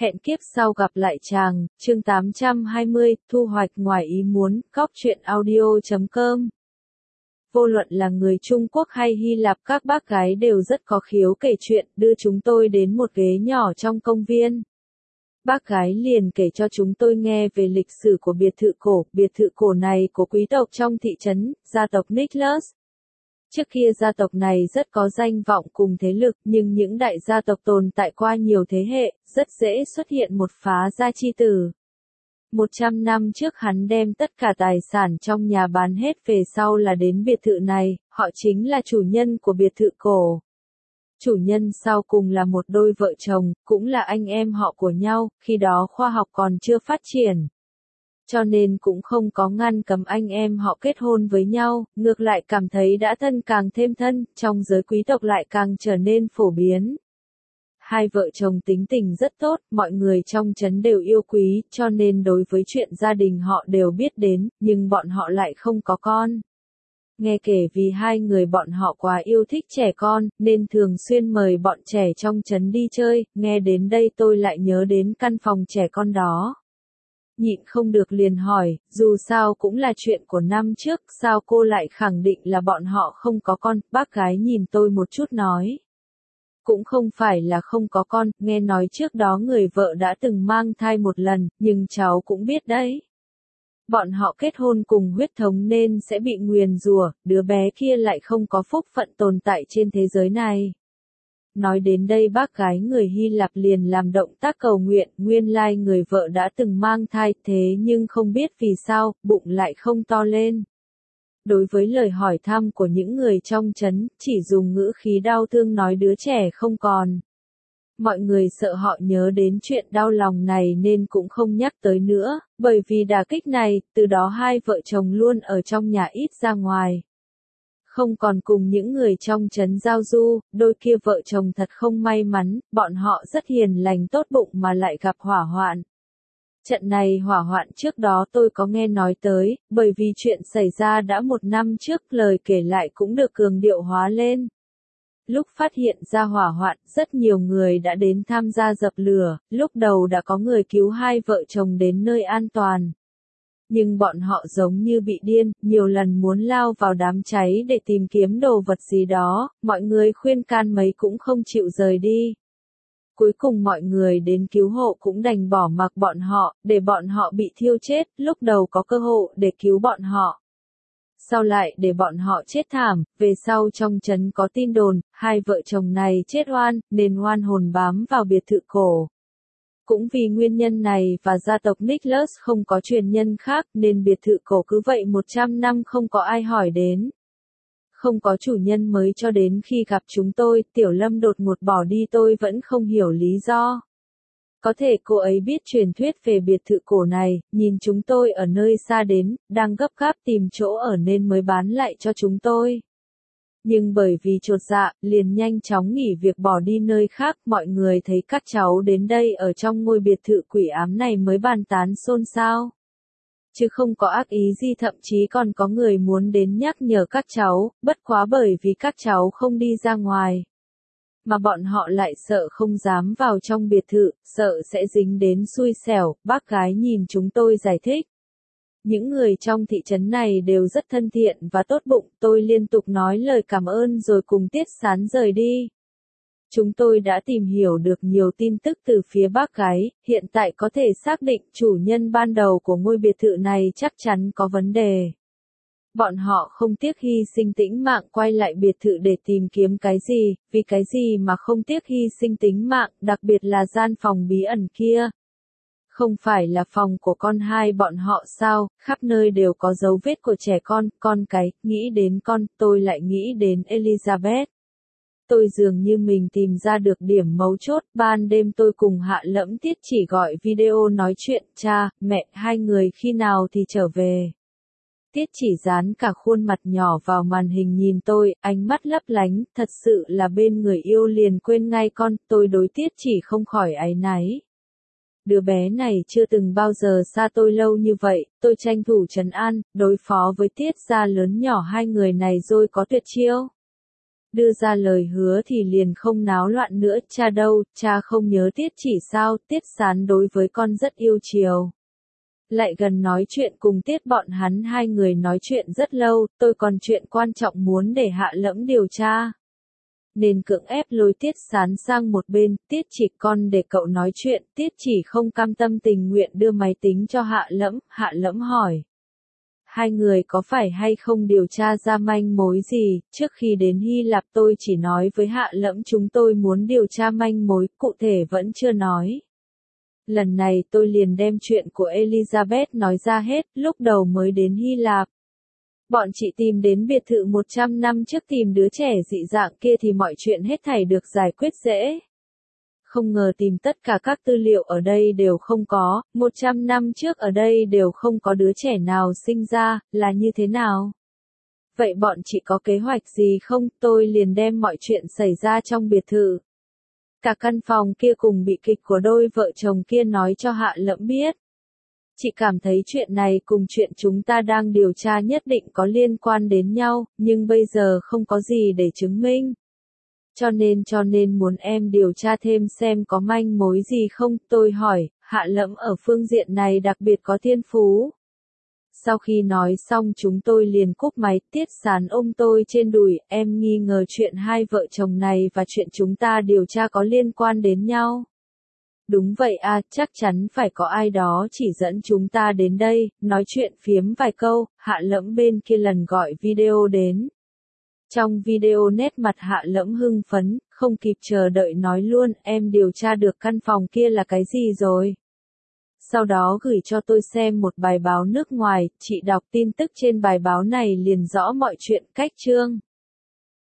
Hẹn kiếp sau gặp lại chàng, chương 820, thu hoạch ngoài ý muốn, góc truyện audio.com. Vô luận là người Trung Quốc hay Hy Lạp, các bác gái đều rất có khiếu kể chuyện, đưa chúng tôi đến một ghế nhỏ trong công viên. Bác gái liền kể cho chúng tôi nghe về lịch sử của biệt thự cổ này của quý tộc trong thị trấn, gia tộc Nicholas. Trước kia gia tộc này rất có danh vọng cùng thế lực, nhưng những đại gia tộc tồn tại qua nhiều thế hệ, rất dễ xuất hiện một phá gia chi tử. 100 năm trước hắn đem tất cả tài sản trong nhà bán hết về sau là đến biệt thự này, họ chính là chủ nhân của biệt thự cổ. Chủ nhân sau cùng là một đôi vợ chồng, cũng là anh em họ của nhau, khi đó khoa học còn chưa phát triển. Cho nên cũng không có ngăn cấm anh em họ kết hôn với nhau, ngược lại cảm thấy đã thân càng thêm thân, trong giới quý tộc lại càng trở nên phổ biến. Hai vợ chồng tính tình rất tốt, mọi người trong trấn đều yêu quý, cho nên đối với chuyện gia đình họ đều biết đến, nhưng bọn họ lại không có con. Nghe kể vì hai người bọn họ quá yêu thích trẻ con, nên thường xuyên mời bọn trẻ trong trấn đi chơi, nghe đến đây tôi lại nhớ đến căn phòng trẻ con đó. Nhịn không được liền hỏi, dù sao cũng là chuyện của năm trước, sao cô lại khẳng định là bọn họ không có con, bác gái nhìn tôi một chút nói. Cũng không phải là không có con, nghe nói trước đó người vợ đã từng mang thai một lần, nhưng cháu cũng biết đấy. Bọn họ kết hôn cùng huyết thống nên sẽ bị nguyền rủa, đứa bé kia lại không có phúc phận tồn tại trên thế giới này. Nói đến đây bác gái người Hy Lạp liền làm động tác cầu nguyện, nguyên lai người vợ đã từng mang thai, thế nhưng không biết vì sao, bụng lại không to lên. Đối với lời hỏi thăm của những người trong trấn, chỉ dùng ngữ khí đau thương nói đứa trẻ không còn. Mọi người sợ họ nhớ đến chuyện đau lòng này nên cũng không nhắc tới nữa, bởi vì đả kích này, từ đó hai vợ chồng luôn ở trong nhà ít ra ngoài. Không còn cùng những người trong trấn giao du, đôi kia vợ chồng thật không may mắn, bọn họ rất hiền lành tốt bụng mà lại gặp hỏa hoạn. Trận này hỏa hoạn trước đó tôi có nghe nói tới, bởi vì chuyện xảy ra đã 1 năm trước, lời kể lại cũng được cường điệu hóa lên. Lúc phát hiện ra hỏa hoạn, rất nhiều người đã đến tham gia dập lửa, lúc đầu đã có người cứu hai vợ chồng đến nơi an toàn. Nhưng bọn họ giống như bị điên, nhiều lần muốn lao vào đám cháy để tìm kiếm đồ vật gì đó, mọi người khuyên can mấy cũng không chịu rời đi. Cuối cùng mọi người đến cứu hộ cũng đành bỏ mặc bọn họ, để bọn họ bị thiêu chết, lúc đầu có cơ hội để cứu bọn họ. Sau lại để bọn họ chết thảm, về sau trong trấn có tin đồn, hai vợ chồng này chết oan, nên oan hồn bám vào biệt thự cổ. Cũng vì nguyên nhân này và gia tộc Nicholas không có truyền nhân khác nên biệt thự cổ cứ vậy 100 năm không có ai hỏi đến. Không có chủ nhân mới cho đến khi gặp chúng tôi, Tiểu Lâm đột ngột bỏ đi tôi vẫn không hiểu lý do. Có thể cô ấy biết truyền thuyết về biệt thự cổ này, nhìn chúng tôi ở nơi xa đến, đang gấp gáp tìm chỗ ở nên mới bán lại cho chúng tôi. Nhưng bởi vì chột dạ, liền nhanh chóng nghỉ việc bỏ đi nơi khác, mọi người thấy các cháu đến đây ở trong ngôi biệt thự quỷ ám này mới bàn tán xôn xao. Chứ không có ác ý gì, thậm chí còn có người muốn đến nhắc nhở các cháu, bất quá bởi vì các cháu không đi ra ngoài. Mà bọn họ lại sợ không dám vào trong biệt thự, sợ sẽ dính đến xui xẻo, bác gái nhìn chúng tôi giải thích. Những người trong thị trấn này đều rất thân thiện và tốt bụng, tôi liên tục nói lời cảm ơn rồi cùng Tiết Sán rời đi. Chúng tôi đã tìm hiểu được nhiều tin tức từ phía bác gái, hiện tại có thể xác định chủ nhân ban đầu của ngôi biệt thự này chắc chắn có vấn đề. Bọn họ không tiếc hy sinh tính mạng quay lại biệt thự để tìm kiếm cái gì, vì cái gì mà không tiếc hy sinh tính mạng, đặc biệt là gian phòng bí ẩn kia. Không phải là phòng của con hai bọn họ sao, khắp nơi đều có dấu vết của trẻ con cái, nghĩ đến con, tôi lại nghĩ đến Elizabeth. Tôi dường như mình tìm ra được điểm mấu chốt, ban đêm tôi cùng Hạ Lẫm Tiết chỉ gọi video nói chuyện, cha, mẹ, hai người khi nào thì trở về. Tiết chỉ dán cả khuôn mặt nhỏ vào màn hình nhìn tôi, ánh mắt lấp lánh, thật sự là bên người yêu liền quên ngay con, tôi đối Tiết chỉ không khỏi áy náy. Đứa bé này chưa từng bao giờ xa tôi lâu như vậy, tôi tranh thủ trấn an, đối phó với Tiết gia lớn nhỏ hai người này rồi có tuyệt chiêu. Đưa ra lời hứa thì liền không náo loạn nữa, cha đâu, cha không nhớ Tiết Chỉ sao, Tiết Sán đối với con rất yêu chiều. Lại gần nói chuyện cùng Tiết bọn hắn hai người nói chuyện rất lâu, tôi còn chuyện quan trọng muốn để Hạ Lẫm điều tra. Nên cưỡng ép lôi Tiết Sán sang một bên, Tiết Chỉ con để cậu nói chuyện, Tiết Chỉ không cam tâm tình nguyện đưa máy tính cho Hạ Lẫm hỏi. Hai người có phải hay không điều tra ra manh mối gì, trước khi đến Hy Lạp tôi chỉ nói với Hạ Lẫm chúng tôi muốn điều tra manh mối, cụ thể vẫn chưa nói. Lần này tôi liền đem chuyện của Elizabeth nói ra hết, lúc đầu mới đến Hy Lạp. Bọn chị tìm đến biệt thự 100 năm trước tìm đứa trẻ dị dạng kia thì mọi chuyện hết thảy được giải quyết dễ. Không ngờ tìm tất cả các tư liệu ở đây đều không có, 100 năm trước ở đây đều không có đứa trẻ nào sinh ra, là như thế nào? Vậy bọn chị có kế hoạch gì không? Tôi liền đem mọi chuyện xảy ra trong biệt thự. Cả căn phòng kia cùng bị kịch của đôi vợ chồng kia nói cho Hạ Lẫm biết. Chị cảm thấy chuyện này cùng chuyện chúng ta đang điều tra nhất định có liên quan đến nhau, nhưng bây giờ không có gì để chứng minh. Cho nên muốn em điều tra thêm xem có manh mối gì không, tôi hỏi, Hạ Lẫm ở phương diện này đặc biệt có thiên phú. Sau khi nói xong chúng tôi liền cúp máy, Tiết Sán ôm tôi trên đùi, em nghi ngờ chuyện hai vợ chồng này và chuyện chúng ta điều tra có liên quan đến nhau. Đúng vậy à, chắc chắn phải có ai đó chỉ dẫn chúng ta đến đây, nói chuyện phiếm vài câu, Hạ Lẫm bên kia lần gọi video đến. Trong video nét mặt Hạ Lẫm hưng phấn, không kịp chờ đợi nói luôn, em điều tra được căn phòng kia là cái gì rồi. Sau đó gửi cho tôi xem một bài báo nước ngoài, chị đọc tin tức trên bài báo này liền rõ mọi chuyện cách chương.